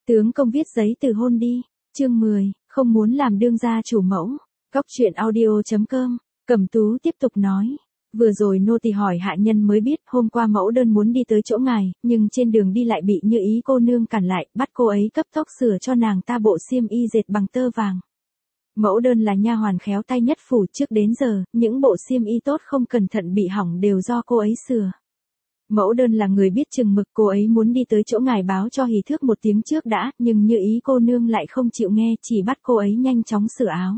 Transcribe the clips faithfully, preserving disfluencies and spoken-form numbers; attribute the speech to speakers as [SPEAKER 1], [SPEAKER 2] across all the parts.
[SPEAKER 1] Tướng công viết giấy từ hôn đi. Chương mười, không muốn làm đương gia chủ mẫu. Góc truyện audio chấm com. Cẩm Tú tiếp tục nói. Vừa rồi nô tỳ hỏi hạ nhân mới biết hôm qua mẫu đơn muốn đi tới chỗ ngài, nhưng trên đường đi lại bị Như Ý cô nương cản lại, bắt cô ấy cấp tốc sửa cho nàng ta bộ xiêm y dệt bằng tơ vàng. Mẫu đơn là nha hoàn khéo tay nhất phủ, trước đến giờ, những bộ xiêm y tốt không cẩn thận bị hỏng đều do cô ấy sửa. Mẫu đơn là người biết chừng mực, cô ấy muốn đi tới chỗ ngài báo cho Hỷ Thước một tiếng trước đã, nhưng Như Ý cô nương lại không chịu nghe, chỉ bắt cô ấy nhanh chóng sửa áo.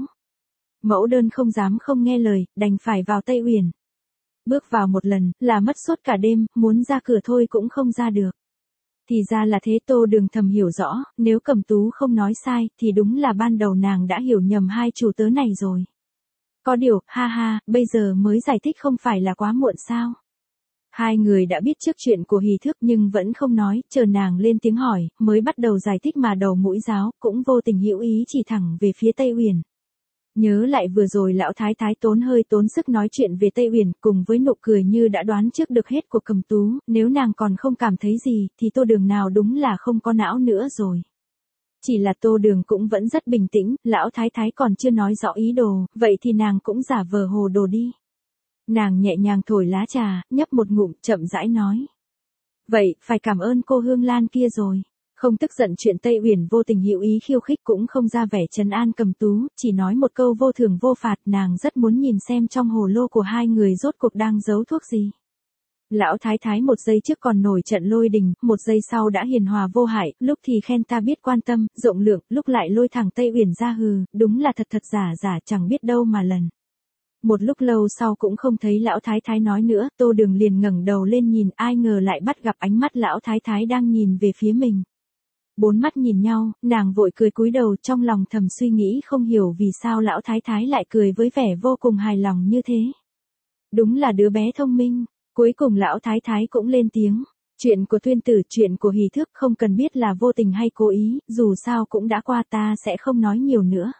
[SPEAKER 1] Mẫu đơn không dám không nghe lời, đành phải vào Tây Uyển. Bước vào một lần, là mất suốt cả đêm, muốn ra cửa thôi cũng không ra được. Thì ra là thế, Tô Đường thầm hiểu rõ, nếu Cẩm Tú không nói sai, thì đúng là ban đầu nàng đã hiểu nhầm hai chủ tớ này rồi. Có điều, ha ha, bây giờ mới giải thích không phải là quá muộn sao? Hai người đã biết trước chuyện của Hỷ Thước nhưng vẫn không nói, chờ nàng lên tiếng hỏi, mới bắt đầu giải thích mà đầu mũi giáo, cũng vô tình hữu ý chỉ thẳng về phía Tây Uyển. Nhớ lại vừa rồi lão thái thái tốn hơi tốn sức nói chuyện về Tây Uyển, cùng với nụ cười như đã đoán trước được hết của Cẩm Tú, nếu nàng còn không cảm thấy gì, thì Tô Đường nào đúng là không có não nữa rồi. Chỉ là Tô Đường cũng vẫn rất bình tĩnh, lão thái thái còn chưa nói rõ ý đồ, vậy thì nàng cũng giả vờ hồ đồ đi. Nàng nhẹ nhàng thổi lá trà, nhấp một ngụm, chậm rãi nói. Vậy, phải cảm ơn cô Hương Lan kia rồi. Không tức giận chuyện Tây Uyển vô tình hữu ý khiêu khích, cũng không ra vẻ trấn an Cẩm Tú, chỉ nói một câu vô thưởng vô phạt, nàng rất muốn nhìn xem trong hồ lô của hai người rốt cuộc đang giấu thuốc gì. Lão thái thái một giây trước còn nổi trận lôi đình, một giây sau đã hiền hòa vô hại, lúc thì khen ta biết quan tâm, rộng lượng, lúc lại lôi thẳng Tây Uyển ra hừ, đúng là thật thật giả giả chẳng biết đâu mà lần. Một lúc lâu sau cũng không thấy lão thái thái nói nữa, Tô Đường liền ngẩng đầu lên nhìn, ai ngờ lại bắt gặp ánh mắt lão thái thái đang nhìn về phía mình. Bốn mắt nhìn nhau, nàng vội cười cúi đầu, trong lòng thầm suy nghĩ không hiểu vì sao lão thái thái lại cười với vẻ vô cùng hài lòng như thế. Đúng là đứa bé thông minh. Cuối cùng lão thái thái cũng lên tiếng. Chuyện của Tuyên Tử, chuyện của Hỷ Thước không cần biết là vô tình hay cố ý, dù sao cũng đã qua, ta sẽ không nói nhiều nữa.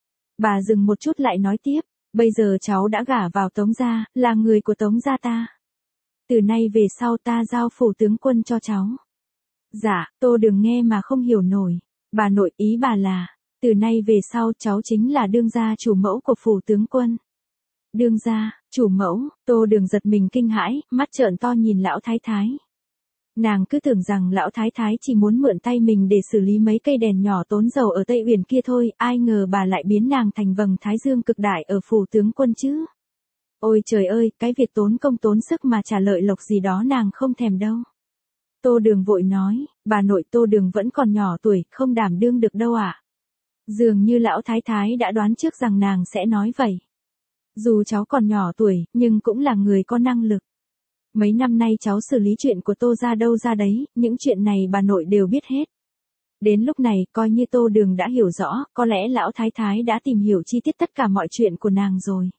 [SPEAKER 1] Bà dừng một chút lại nói tiếp. Bây giờ cháu đã gả vào Tống gia, là người của Tống gia ta. Từ nay về sau ta giao phủ tướng quân cho cháu. Dạ, Tô Đường nghe mà không hiểu nổi. Bà nội, ý bà là, từ nay về sau cháu chính là đương gia chủ mẫu của phủ tướng quân. Đương gia, chủ mẫu, Tô Đường giật mình kinh hãi, mắt trợn to nhìn lão thái thái. Nàng cứ tưởng rằng lão thái thái chỉ muốn mượn tay mình để xử lý mấy cây đèn nhỏ tốn dầu ở Tây Uyển kia thôi, ai ngờ bà lại biến nàng thành vầng thái dương cực đại ở phủ tướng quân chứ. Ôi trời ơi, cái việc tốn công tốn sức mà trả lợi lộc gì đó nàng không thèm đâu. Tô Đường vội nói, bà nội, Tô Đường vẫn còn nhỏ tuổi, không đảm đương được đâu ạ. À? Dường như lão thái thái đã đoán trước rằng nàng sẽ nói vậy. Dù cháu còn nhỏ tuổi, nhưng cũng là người có năng lực. Mấy năm nay cháu xử lý chuyện của Tô gia đâu ra đấy, những chuyện này bà nội đều biết hết. Đến lúc này, coi như Tô Đường đã hiểu rõ, có lẽ lão thái thái đã tìm hiểu chi tiết tất cả mọi chuyện của nàng rồi.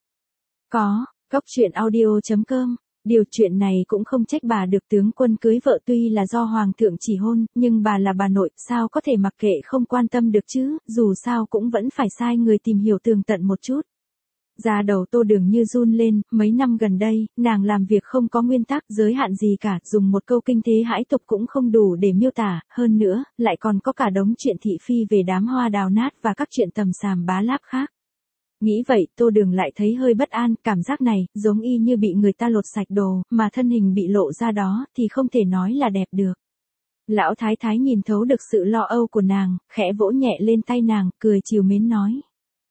[SPEAKER 1] Có, góc truyện audio chấm com. Điều chuyện này cũng không trách bà được, tướng quân cưới vợ tuy là do hoàng thượng chỉ hôn, nhưng bà là bà nội, sao có thể mặc kệ không quan tâm được chứ, dù sao cũng vẫn phải sai người tìm hiểu tường tận một chút. Da đầu Tô Đường như run lên, mấy năm gần đây, nàng làm việc không có nguyên tắc, giới hạn gì cả, dùng một câu kinh thế hãi tục cũng không đủ để miêu tả, hơn nữa, lại còn có cả đống chuyện thị phi về đám hoa đào nát và các chuyện tầm xàm bá láp khác. Nghĩ vậy, Tô Đường lại thấy hơi bất an, cảm giác này, giống y như bị người ta lột sạch đồ, mà thân hình bị lộ ra đó, thì không thể nói là đẹp được. Lão thái thái nhìn thấu được sự lo âu của nàng, khẽ vỗ nhẹ lên tay nàng, cười trìu mến nói.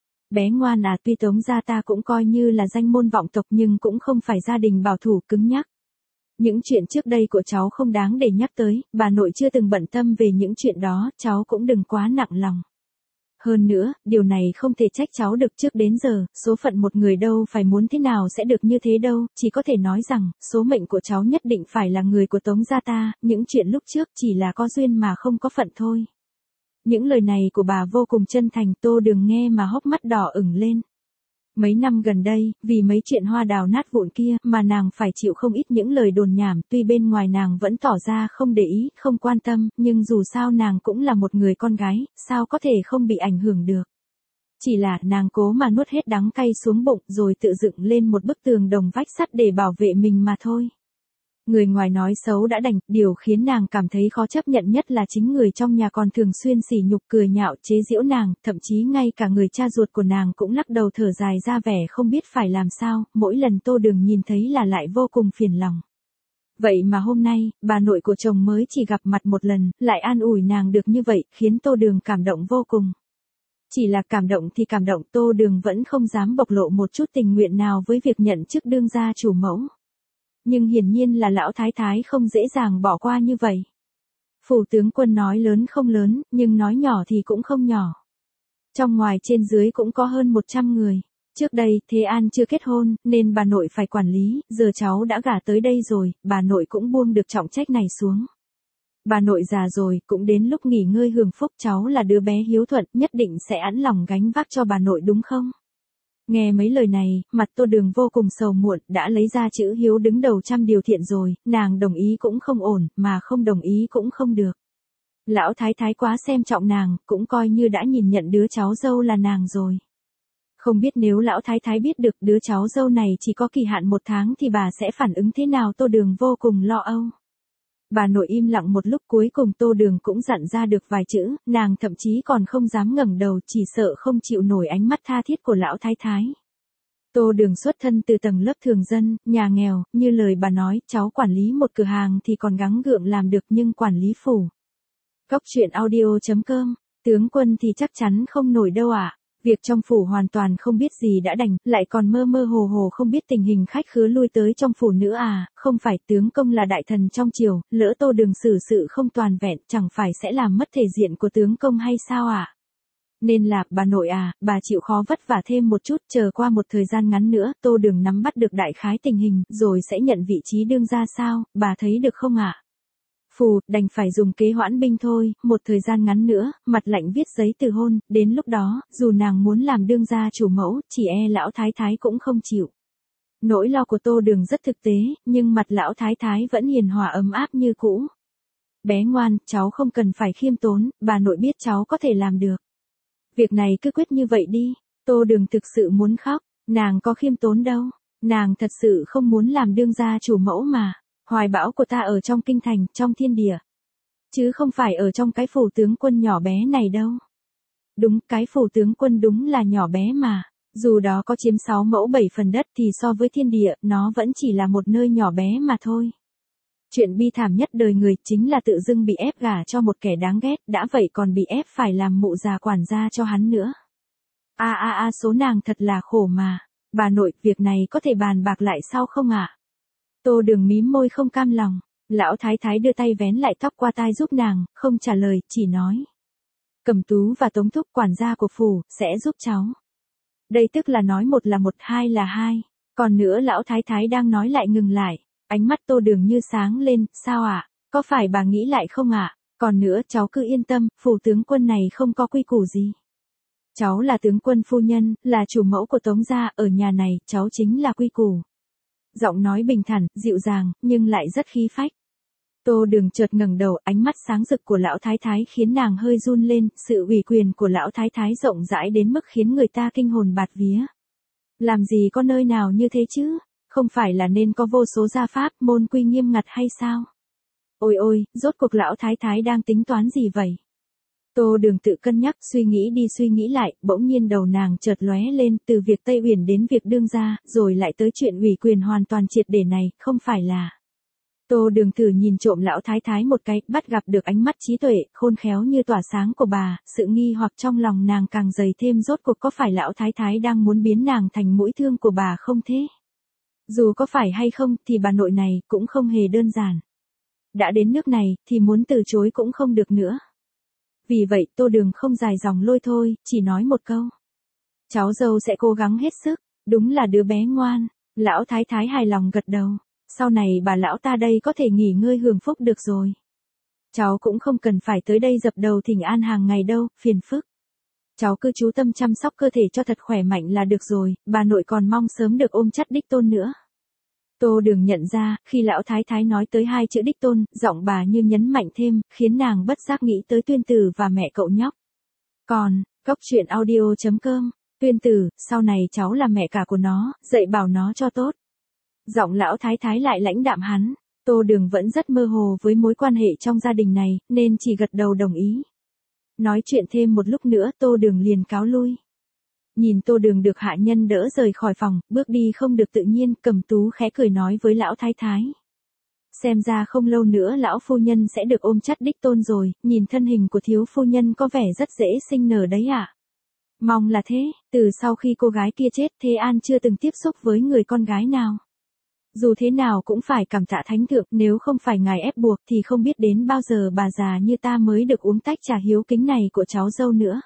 [SPEAKER 1] Bé ngoan à, tuy Tống gia ta cũng coi như là danh môn vọng tộc nhưng cũng không phải gia đình bảo thủ cứng nhắc. Những chuyện trước đây của cháu không đáng để nhắc tới, bà nội chưa từng bận tâm về những chuyện đó, cháu cũng đừng quá nặng lòng. Hơn nữa, điều này không thể trách cháu được, trước đến giờ, số phận một người đâu phải muốn thế nào sẽ được như thế đâu, chỉ có thể nói rằng, số mệnh của cháu nhất định phải là người của Tống gia ta, những chuyện lúc trước chỉ là có duyên mà không có phận thôi. Những lời này của bà vô cùng chân thành, Tô Đường nghe mà hốc mắt đỏ ửng lên. Mấy năm gần đây, vì mấy chuyện hoa đào nát vụn kia mà nàng phải chịu không ít những lời đồn nhảm, tuy bên ngoài nàng vẫn tỏ ra không để ý, không quan tâm, nhưng dù sao nàng cũng là một người con gái, sao có thể không bị ảnh hưởng được. Chỉ là nàng cố mà nuốt hết đắng cay xuống bụng rồi tự dựng lên một bức tường đồng vách sắt để bảo vệ mình mà thôi. Người ngoài nói xấu đã đành, điều khiến nàng cảm thấy khó chấp nhận nhất là chính người trong nhà còn thường xuyên sỉ nhục cười nhạo chế giễu nàng, thậm chí ngay cả người cha ruột của nàng cũng lắc đầu thở dài ra vẻ không biết phải làm sao, mỗi lần Tô Đường nhìn thấy là lại vô cùng phiền lòng. Vậy mà hôm nay, bà nội của chồng mới chỉ gặp mặt một lần, lại an ủi nàng được như vậy, khiến Tô Đường cảm động vô cùng. Chỉ là cảm động thì cảm động, Tô Đường vẫn không dám bộc lộ một chút tình nguyện nào với việc nhận chức đương gia chủ mẫu. Nhưng hiển nhiên là lão thái thái không dễ dàng bỏ qua như vậy. Phủ tướng quân nói lớn không lớn, nhưng nói nhỏ thì cũng không nhỏ. Trong ngoài trên dưới cũng có hơn một trăm người. Trước đây, Thế An chưa kết hôn, nên bà nội phải quản lý, giờ cháu đã gả tới đây rồi, bà nội cũng buông được trọng trách này xuống. Bà nội già rồi, cũng đến lúc nghỉ ngơi hưởng phúc, cháu là đứa bé hiếu thuận, nhất định sẽ ẵn lòng gánh vác cho bà nội đúng không? Nghe mấy lời này, mặt Tô Đường vô cùng sầu muộn, đã lấy ra chữ hiếu đứng đầu trăm điều thiện rồi, nàng đồng ý cũng không ổn, mà không đồng ý cũng không được. Lão thái thái quá xem trọng nàng, cũng coi như đã nhìn nhận đứa cháu dâu là nàng rồi. Không biết nếu lão thái thái biết được đứa cháu dâu này chỉ có kỳ hạn một tháng thì bà sẽ phản ứng thế nào, Tô Đường vô cùng lo âu. Bà nội im lặng một lúc, cuối cùng Tô Đường cũng dặn ra được vài chữ, nàng thậm chí còn không dám ngẩng đầu, chỉ sợ không chịu nổi ánh mắt tha thiết của lão thái thái. Tô Đường xuất thân từ tầng lớp thường dân, nhà nghèo, như lời bà nói, cháu quản lý một cửa hàng thì còn gắng gượng làm được, nhưng quản lý phủ. Cốc truyện audio chấm com, tướng quân thì chắc chắn không nổi đâu ạ. À. Việc trong phủ hoàn toàn không biết gì đã đành, lại còn mơ mơ hồ hồ không biết tình hình khách khứa lui tới trong phủ nữa à, không phải tướng công là đại thần trong triều, lỡ Tô Đường xử sự không toàn vẹn, chẳng phải sẽ làm mất thể diện của tướng công hay sao à? Nên là, bà nội à, bà chịu khó vất vả thêm một chút, chờ qua một thời gian ngắn nữa, Tô Đường nắm bắt được đại khái tình hình, rồi sẽ nhận vị trí đương gia sao, bà thấy được không ạ? À? Phù, đành phải dùng kế hoãn binh thôi, một thời gian ngắn nữa, mặt lạnh viết giấy từ hôn, đến lúc đó, dù nàng muốn làm đương gia chủ mẫu, chỉ e lão thái thái cũng không chịu. Nỗi lo của Tô Đường rất thực tế, nhưng mặt lão thái thái vẫn hiền hòa ấm áp như cũ. Bé ngoan, cháu không cần phải khiêm tốn, bà nội biết cháu có thể làm được. Việc này cứ quyết như vậy đi. Tô Đường thực sự muốn khóc, nàng có khiêm tốn đâu, nàng thật sự không muốn làm đương gia chủ mẫu mà. Hoài bão của ta ở trong kinh thành, trong thiên địa. Chứ không phải ở trong cái phủ tướng quân nhỏ bé này đâu. Đúng, cái phủ tướng quân đúng là nhỏ bé mà. Dù đó có chiếm sáu mẫu bảy phần đất thì so với thiên địa, nó vẫn chỉ là một nơi nhỏ bé mà thôi. Chuyện bi thảm nhất đời người chính là tự dưng bị ép gả cho một kẻ đáng ghét, đã vậy còn bị ép phải làm mụ già quản gia cho hắn nữa. A a a số nàng thật là khổ mà. Bà nội, việc này có thể bàn bạc lại sau không ạ? À? Tô Đường mím môi không cam lòng, lão thái thái đưa tay vén lại tóc qua tai giúp nàng, không trả lời, chỉ nói. Cẩm Tú và Tống Thúc quản gia của phủ, sẽ giúp cháu. Đây tức là nói một là một, hai là hai, còn nữa lão thái thái đang nói lại ngừng lại, ánh mắt Tô Đường như sáng lên, sao ạ, à? Có phải bà nghĩ lại không ạ? À? Còn nữa cháu cứ yên tâm, phủ tướng quân này không có quy củ gì. Cháu là tướng quân phu nhân, là chủ mẫu của Tống gia, ở nhà này, cháu chính là quy củ. Giọng nói bình thản, dịu dàng, nhưng lại rất khí phách. Tô Đường chợt ngẩng đầu, ánh mắt sáng rực của lão thái thái khiến nàng hơi run lên, sự ủy quyền của lão thái thái rộng rãi đến mức khiến người ta kinh hồn bạt vía. Làm gì có nơi nào như thế chứ, không phải là nên có vô số gia pháp, môn quy nghiêm ngặt hay sao? Ôi ôi, rốt cuộc lão thái thái đang tính toán gì vậy? Tô Đường tự cân nhắc, suy nghĩ đi suy nghĩ lại, bỗng nhiên đầu nàng chợt lóe lên, từ việc Tây Uyển đến việc đương gia, rồi lại tới chuyện ủy quyền hoàn toàn triệt để này, không phải là. Tô Đường thử nhìn trộm lão thái thái một cái, bắt gặp được ánh mắt trí tuệ, khôn khéo như tỏa sáng của bà, sự nghi hoặc trong lòng nàng càng dày thêm, rốt cuộc có phải lão thái thái đang muốn biến nàng thành mũi thương của bà không thế? Dù có phải hay không, thì bà nội này cũng không hề đơn giản. Đã đến nước này, thì muốn từ chối cũng không được nữa. Vì vậy, Tô Đường không dài dòng lôi thôi, chỉ nói một câu. Cháu dâu sẽ cố gắng hết sức, đúng là đứa bé ngoan. Lão thái thái hài lòng gật đầu. Sau này bà lão ta đây có thể nghỉ ngơi hưởng phúc được rồi. Cháu cũng không cần phải tới đây dập đầu thỉnh an hàng ngày đâu, phiền phức. Cháu cứ chú tâm chăm sóc cơ thể cho thật khỏe mạnh là được rồi, bà nội còn mong sớm được ôm chắt đích tôn nữa. Tô Đường nhận ra, khi lão thái thái nói tới hai chữ đích tôn, giọng bà như nhấn mạnh thêm, khiến nàng bất giác nghĩ tới Tuyên Tử và mẹ cậu nhóc. Còn, cốc truyện audio chấm com, Tuyên Tử, sau này cháu là mẹ cả của nó, dạy bảo nó cho tốt. Giọng lão thái thái lại lãnh đạm hắn. Tô Đường vẫn rất mơ hồ với mối quan hệ trong gia đình này, nên chỉ gật đầu đồng ý. Nói chuyện thêm một lúc nữa Tô Đường liền cáo lui. Nhìn Tô Đường được hạ nhân đỡ rời khỏi phòng, bước đi không được tự nhiên, Cẩm Tú khẽ cười nói với lão thái thái. Xem ra không lâu nữa lão phu nhân sẽ được ôm chắt đích tôn rồi, nhìn thân hình của thiếu phu nhân có vẻ rất dễ sinh nở đấy ạ. À? Mong là thế, từ sau khi cô gái kia chết Thế An chưa từng tiếp xúc với người con gái nào. Dù thế nào cũng phải cảm tạ thánh thượng, nếu không phải ngài ép buộc thì không biết đến bao giờ bà già như ta mới được uống tách trà hiếu kính này của cháu dâu nữa.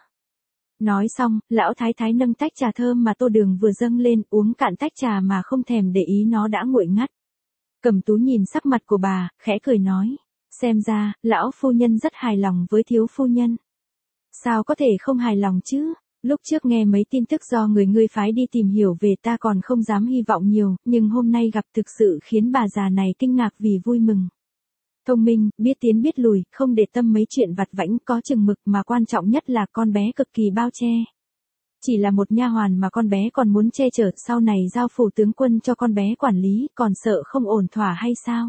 [SPEAKER 1] Nói xong, lão thái thái nâng tách trà thơm mà Tô Đường vừa dâng lên, uống cạn tách trà mà không thèm để ý nó đã nguội ngắt. Cẩm Tú nhìn sắc mặt của bà, khẽ cười nói, xem ra, lão phu nhân rất hài lòng với thiếu phu nhân. Sao có thể không hài lòng chứ? Lúc trước nghe mấy tin tức do người ngươi phái đi tìm hiểu về ta còn không dám hy vọng nhiều, nhưng hôm nay gặp thực sự khiến bà già này kinh ngạc vì vui mừng. Thông minh, biết tiến biết lùi, không để tâm mấy chuyện vặt vãnh, có chừng mực mà quan trọng nhất là con bé cực kỳ bao che. Chỉ là một nha hoàn mà con bé còn muốn che chở, sau này giao phủ tướng quân cho con bé quản lý, còn sợ không ổn thỏa hay sao?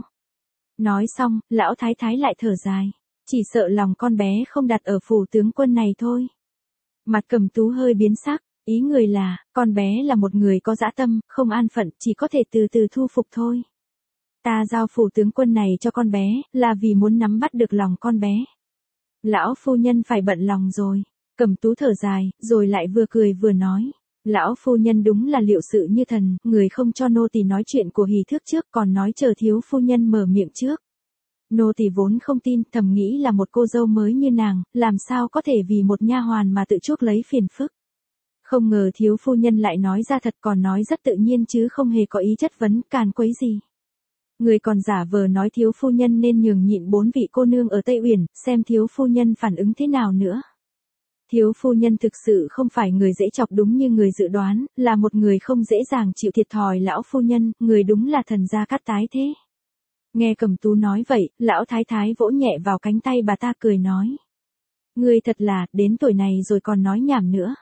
[SPEAKER 1] Nói xong, lão thái thái lại thở dài, chỉ sợ lòng con bé không đặt ở phủ tướng quân này thôi. Mặt Cẩm Tú hơi biến sắc, ý người là, con bé là một người có dã tâm, không an phận, chỉ có thể từ từ thu phục thôi. Ta giao phủ tướng quân này cho con bé, là vì muốn nắm bắt được lòng con bé. Lão phu nhân phải bận lòng rồi. Cẩm Tú thở dài, rồi lại vừa cười vừa nói. Lão phu nhân đúng là liệu sự như thần, người không cho nô tỳ nói chuyện của hỷ thước trước còn nói chờ thiếu phu nhân mở miệng trước. Nô tỳ vốn không tin, thầm nghĩ là một cô dâu mới như nàng, làm sao có thể vì một nha hoàn mà tự chuốc lấy phiền phức. Không ngờ thiếu phu nhân lại nói ra thật, còn nói rất tự nhiên chứ không hề có ý chất vấn, càn quấy gì. Người còn giả vờ nói thiếu phu nhân nên nhường nhịn bốn vị cô nương ở Tây Uyển, xem thiếu phu nhân phản ứng thế nào nữa. Thiếu phu nhân thực sự không phải người dễ chọc đúng như người dự đoán, là một người không dễ dàng chịu thiệt thòi. Lão phu nhân, người đúng là thần gia Cát Tái thế. Nghe Cẩm Tú nói vậy, lão thái thái vỗ nhẹ vào cánh tay bà ta cười nói. Người thật là, đến tuổi này rồi còn nói nhảm nữa.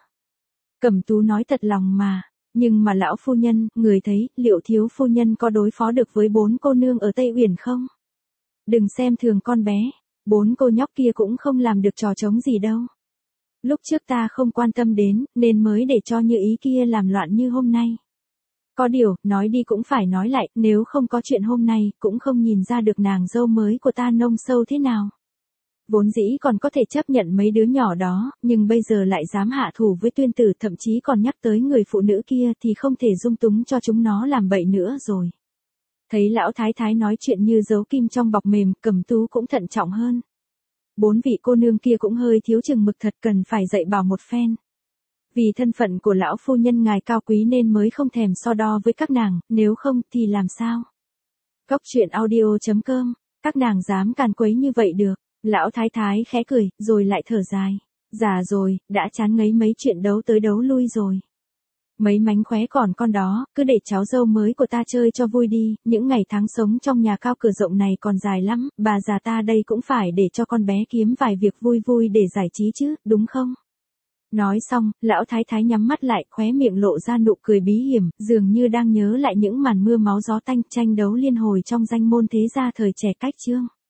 [SPEAKER 1] Cẩm Tú nói thật lòng mà, nhưng mà lão phu nhân, người thấy, liệu thiếu phu nhân có đối phó được với bốn cô nương ở Tây Uyển không? Đừng xem thường con bé, bốn cô nhóc kia cũng không làm được trò trống gì đâu. Lúc trước ta không quan tâm đến, nên mới để cho như ý kia làm loạn như hôm nay. Có điều, nói đi cũng phải nói lại, nếu không có chuyện hôm nay, cũng không nhìn ra được nàng dâu mới của ta nông sâu thế nào. Vốn dĩ còn có thể chấp nhận mấy đứa nhỏ đó, nhưng bây giờ lại dám hạ thủ với Tuyên Tử, thậm chí còn nhắc tới người phụ nữ kia thì không thể dung túng cho chúng nó làm bậy nữa rồi. Thấy lão thái thái nói chuyện như giấu kim trong bọc mềm, Cẩm Tú cũng thận trọng hơn. Bốn vị cô nương kia cũng hơi thiếu chừng mực thật, cần phải dạy bảo một phen. Vì thân phận của lão phu nhân ngài cao quý nên mới không thèm so đo với các nàng, nếu không thì làm sao? Cốc truyện audio chấm com, các nàng dám càn quấy như vậy được. Lão thái thái khẽ cười, rồi lại thở dài. Già rồi, đã chán ngấy mấy chuyện đấu tới đấu lui rồi. Mấy mánh khóe còn con đó, cứ để cháu dâu mới của ta chơi cho vui đi, những ngày tháng sống trong nhà cao cửa rộng này còn dài lắm, bà già ta đây cũng phải để cho con bé kiếm vài việc vui vui để giải trí chứ, đúng không? Nói xong, lão thái thái nhắm mắt lại, khóe miệng lộ ra nụ cười bí hiểm, dường như đang nhớ lại những màn mưa máu gió tanh tranh đấu liên hồi trong danh môn thế gia thời trẻ cách chương.